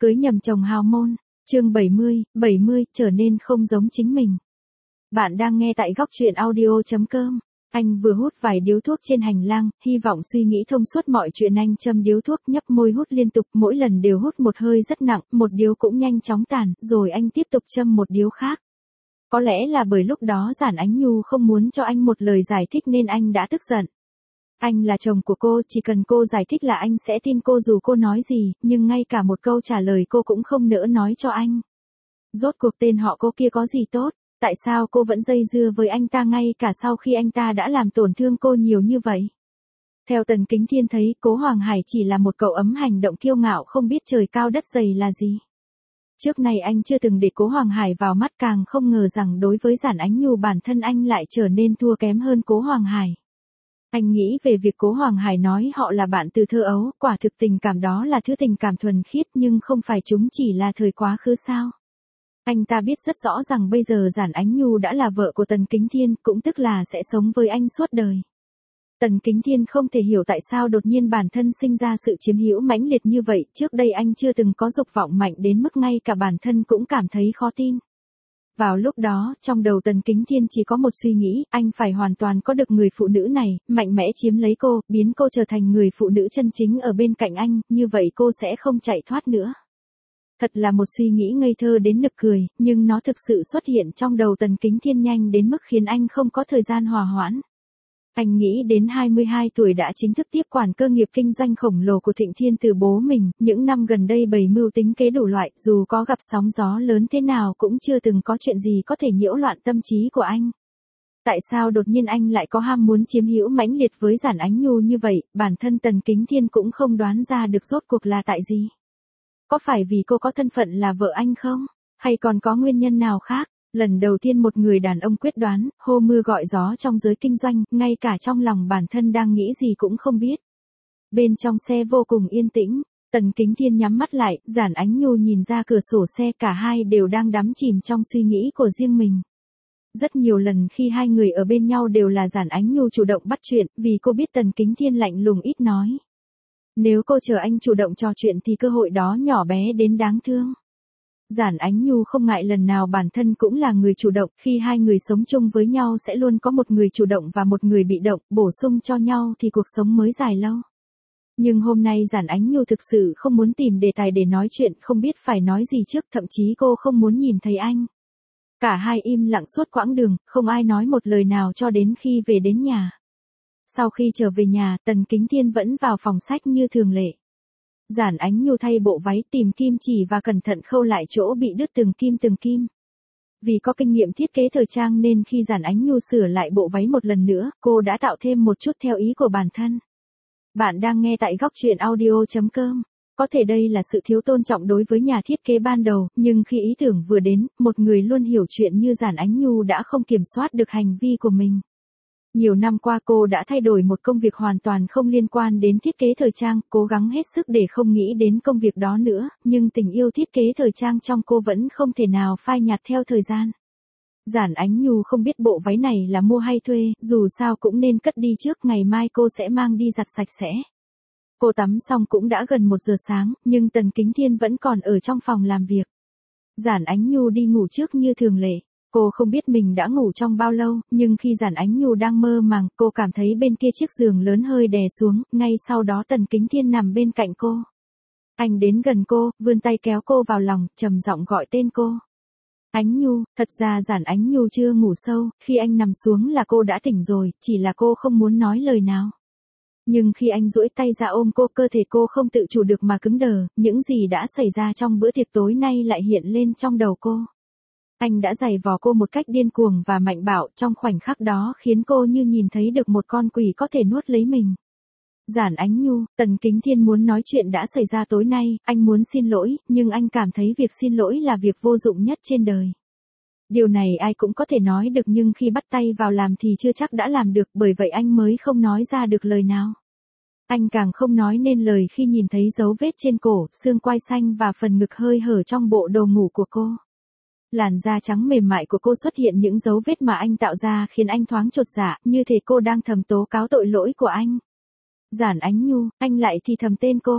Cưới nhầm chồng hào môn, chương 70, trở nên không giống chính mình. Bạn đang nghe tại góc truyện audio.com. Anh vừa hút vài điếu thuốc trên hành lang, hy vọng suy nghĩ thông suốt mọi chuyện. Anh châm điếu thuốc, nhấp môi hút liên tục, mỗi lần đều hút một hơi rất nặng, một điếu cũng nhanh chóng tàn, rồi anh tiếp tục châm một điếu khác. Có lẽ là bởi lúc đó Giản Ánh Nhu không muốn cho anh một lời giải thích nên anh đã tức giận. Anh là chồng của cô, chỉ cần cô giải thích là anh sẽ tin cô dù cô nói gì, nhưng ngay cả một câu trả lời cô cũng không nỡ nói cho anh. Rốt cuộc tên họ cô kia có gì tốt, tại sao cô vẫn dây dưa với anh ta ngay cả sau khi anh ta đã làm tổn thương cô nhiều như vậy? Theo Tần Kính Thiên thấy, Cố Hoàng Hải chỉ là một cậu ấm hành động kiêu ngạo không biết trời cao đất dày là gì. Trước này anh chưa từng để Cố Hoàng Hải vào mắt, càng không ngờ rằng đối với Giản Ánh Nhu bản thân anh lại trở nên thua kém hơn Cố Hoàng Hải. Anh nghĩ về việc Cố Hoàng Hải nói họ là bạn từ thơ ấu, quả thực tình cảm đó là thứ tình cảm thuần khiết nhưng không phải chúng chỉ là thời quá khứ sao. Anh ta biết rất rõ rằng bây giờ Giản Ánh Nhu đã là vợ của Tần Kính Thiên, cũng tức là sẽ sống với anh suốt đời. Tần Kính Thiên không thể hiểu tại sao đột nhiên bản thân sinh ra sự chiếm hữu mãnh liệt như vậy, trước đây anh chưa từng có dục vọng mạnh đến mức ngay cả bản thân cũng cảm thấy khó tin. Vào lúc đó, trong đầu Tần Kính Thiên chỉ có một suy nghĩ, anh phải hoàn toàn có được người phụ nữ này, mạnh mẽ chiếm lấy cô, biến cô trở thành người phụ nữ chân chính ở bên cạnh anh, như vậy cô sẽ không chạy thoát nữa. Thật là một suy nghĩ ngây thơ đến nực cười, nhưng nó thực sự xuất hiện trong đầu Tần Kính Thiên nhanh đến mức khiến anh không có thời gian hòa hoãn. Anh nghĩ đến 22 tuổi đã chính thức tiếp quản cơ nghiệp kinh doanh khổng lồ của Thịnh Thiên từ bố mình, những năm gần đây bày mưu tính kế đủ loại, dù có gặp sóng gió lớn thế nào cũng chưa từng có chuyện gì có thể nhiễu loạn tâm trí của anh. Tại sao đột nhiên anh lại có ham muốn chiếm hữu mãnh liệt với Giản Ánh Nhu như vậy, bản thân Tần Kính Thiên cũng không đoán ra được rốt cuộc là tại gì. Có phải vì cô có thân phận là vợ anh không? Hay còn có nguyên nhân nào khác? Lần đầu tiên một người đàn ông quyết đoán, hô mưa gọi gió trong giới kinh doanh, ngay cả trong lòng bản thân đang nghĩ gì cũng không biết. Bên trong xe vô cùng yên tĩnh, Tần Kính Thiên nhắm mắt lại, Giản Ánh Nhu nhìn ra cửa sổ xe, cả hai đều đang đắm chìm trong suy nghĩ của riêng mình. Rất nhiều lần khi hai người ở bên nhau đều là Giản Ánh Nhu chủ động bắt chuyện, vì cô biết Tần Kính Thiên lạnh lùng ít nói. Nếu cô chờ anh chủ động trò chuyện thì cơ hội đó nhỏ bé đến đáng thương. Giản Ánh Nhu không ngại lần nào bản thân cũng là người chủ động, khi hai người sống chung với nhau sẽ luôn có một người chủ động và một người bị động, bổ sung cho nhau thì cuộc sống mới dài lâu. Nhưng hôm nay Giản Ánh Nhu thực sự không muốn tìm đề tài để nói chuyện, không biết phải nói gì trước, thậm chí cô không muốn nhìn thấy anh. Cả hai im lặng suốt quãng đường, không ai nói một lời nào cho đến khi về đến nhà. Sau khi trở về nhà, Tần Kính Thiên vẫn vào phòng sách như thường lệ. Giản Ánh Nhu thay bộ váy, tìm kim chỉ và cẩn thận khâu lại chỗ bị đứt từng kim. Vì có kinh nghiệm thiết kế thời trang nên khi Giản Ánh Nhu sửa lại bộ váy một lần nữa, cô đã tạo thêm một chút theo ý của bản thân. Bạn đang nghe tại góc truyện audio.com. Có thể đây là sự thiếu tôn trọng đối với nhà thiết kế ban đầu, nhưng khi ý tưởng vừa đến, một người luôn hiểu chuyện như Giản Ánh Nhu đã không kiểm soát được hành vi của mình. Nhiều năm qua cô đã thay đổi một công việc hoàn toàn không liên quan đến thiết kế thời trang, cố gắng hết sức để không nghĩ đến công việc đó nữa, nhưng tình yêu thiết kế thời trang trong cô vẫn không thể nào phai nhạt theo thời gian. Giản Ánh Nhu không biết bộ váy này là mua hay thuê, dù sao cũng nên cất đi trước, ngày mai cô sẽ mang đi giặt sạch sẽ. Cô tắm xong cũng đã gần 1 giờ sáng, nhưng Tần Kính Thiên vẫn còn ở trong phòng làm việc. Giản Ánh Nhu đi ngủ trước như thường lệ. Cô không biết mình đã ngủ trong bao lâu, nhưng khi Giản Ánh Nhu đang mơ màng, cô cảm thấy bên kia chiếc giường lớn hơi đè xuống, ngay sau đó Tần Kính Thiên nằm bên cạnh cô. Anh đến gần cô, vươn tay kéo cô vào lòng, trầm giọng gọi tên cô. Ánh Nhu, thật ra Giản Ánh Nhu chưa ngủ sâu, khi anh nằm xuống là cô đã tỉnh rồi, chỉ là cô không muốn nói lời nào. Nhưng khi anh duỗi tay ra ôm cô, cơ thể cô không tự chủ được mà cứng đờ, những gì đã xảy ra trong bữa tiệc tối nay lại hiện lên trong đầu cô. Anh đã giày vò cô một cách điên cuồng và mạnh bạo, trong khoảnh khắc đó khiến cô như nhìn thấy được một con quỷ có thể nuốt lấy mình. Giản Ánh Nhu, Tần Kính Thiên muốn nói chuyện đã xảy ra tối nay, anh muốn xin lỗi, nhưng anh cảm thấy việc xin lỗi là việc vô dụng nhất trên đời. Điều này ai cũng có thể nói được nhưng khi bắt tay vào làm thì chưa chắc đã làm được, bởi vậy anh mới không nói ra được lời nào. Anh càng không nói nên lời khi nhìn thấy dấu vết trên cổ, xương quai xanh và phần ngực hơi hở trong bộ đồ ngủ của cô. Làn da trắng mềm mại của cô xuất hiện những dấu vết mà anh tạo ra khiến anh thoáng chột dạ, như thể cô đang thầm tố cáo tội lỗi của anh. Giản Ánh Nhu, anh lại thì thầm tên cô.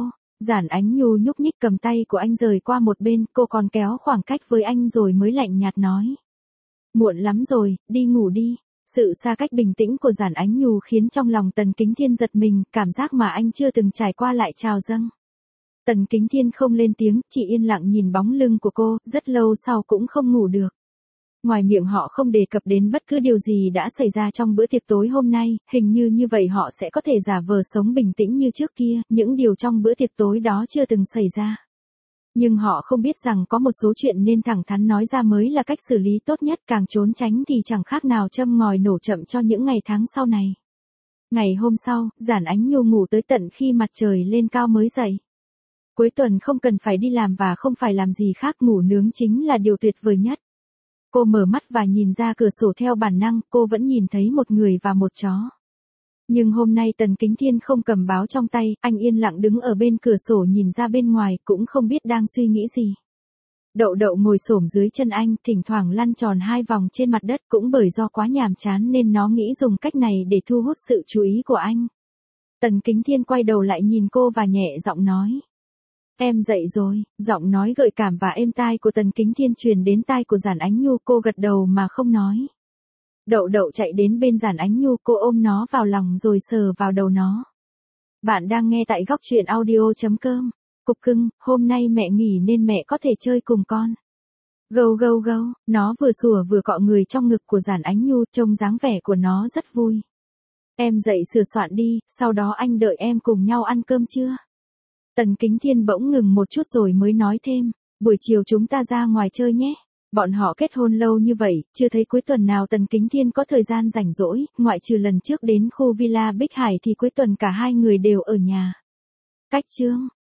Giản Ánh Nhu nhúc nhích cầm tay của anh rời qua một bên, cô còn kéo khoảng cách với anh rồi mới lạnh nhạt nói. Muộn lắm rồi, đi ngủ đi. Sự xa cách bình tĩnh của Giản Ánh Nhu khiến trong lòng Tần Kính Thiên giật mình, cảm giác mà anh chưa từng trải qua lại trào dâng. Tần Kính Thiên không lên tiếng, chỉ yên lặng nhìn bóng lưng của cô, rất lâu sau cũng không ngủ được. Ngoài miệng họ không đề cập đến bất cứ điều gì đã xảy ra trong bữa tiệc tối hôm nay, hình như vậy họ sẽ có thể giả vờ sống bình tĩnh như trước kia, những điều trong bữa tiệc tối đó chưa từng xảy ra. Nhưng họ không biết rằng có một số chuyện nên thẳng thắn nói ra mới là cách xử lý tốt nhất, càng trốn tránh thì chẳng khác nào châm ngòi nổ chậm cho những ngày tháng sau này. Ngày hôm sau, Giản Ánh Nhu ngủ tới tận khi mặt trời lên cao mới dậy. Cuối tuần không cần phải đi làm và không phải làm gì khác, ngủ nướng chính là điều tuyệt vời nhất. Cô mở mắt và nhìn ra cửa sổ theo bản năng, cô vẫn nhìn thấy một người và một chó. Nhưng hôm nay Tần Kính Thiên không cầm báo trong tay, anh yên lặng đứng ở bên cửa sổ nhìn ra bên ngoài, cũng không biết đang suy nghĩ gì. Đậu Đậu ngồi xổm dưới chân anh, thỉnh thoảng lăn tròn 2 vòng trên mặt đất, cũng bởi do quá nhàm chán nên nó nghĩ dùng cách này để thu hút sự chú ý của anh. Tần Kính Thiên quay đầu lại nhìn cô và nhẹ giọng nói. Em dậy rồi, giọng nói gợi cảm và êm tai của Tần Kính Thiên truyền đến tai của Giản Ánh Nhu, cô gật đầu mà không nói. Đậu Đậu chạy đến bên Giản Ánh Nhu, cô ôm nó vào lòng rồi sờ vào đầu nó. Bạn đang nghe tại góc truyện audio.com. Cục cưng, hôm nay mẹ nghỉ nên mẹ có thể chơi cùng con. Gâu gâu gâu, nó vừa sủa vừa cọ người trong ngực của Giản Ánh Nhu, trông dáng vẻ của nó rất vui. Em dậy sửa soạn đi, sau đó anh đợi em cùng nhau ăn cơm chưa? Tần Kính Thiên bỗng ngừng một chút rồi mới nói thêm, buổi chiều chúng ta ra ngoài chơi nhé. Bọn họ kết hôn lâu như vậy, chưa thấy cuối tuần nào Tần Kính Thiên có thời gian rảnh rỗi, ngoại trừ lần trước đến khu Villa Bích Hải thì cuối tuần cả hai người đều ở nhà. Cách chương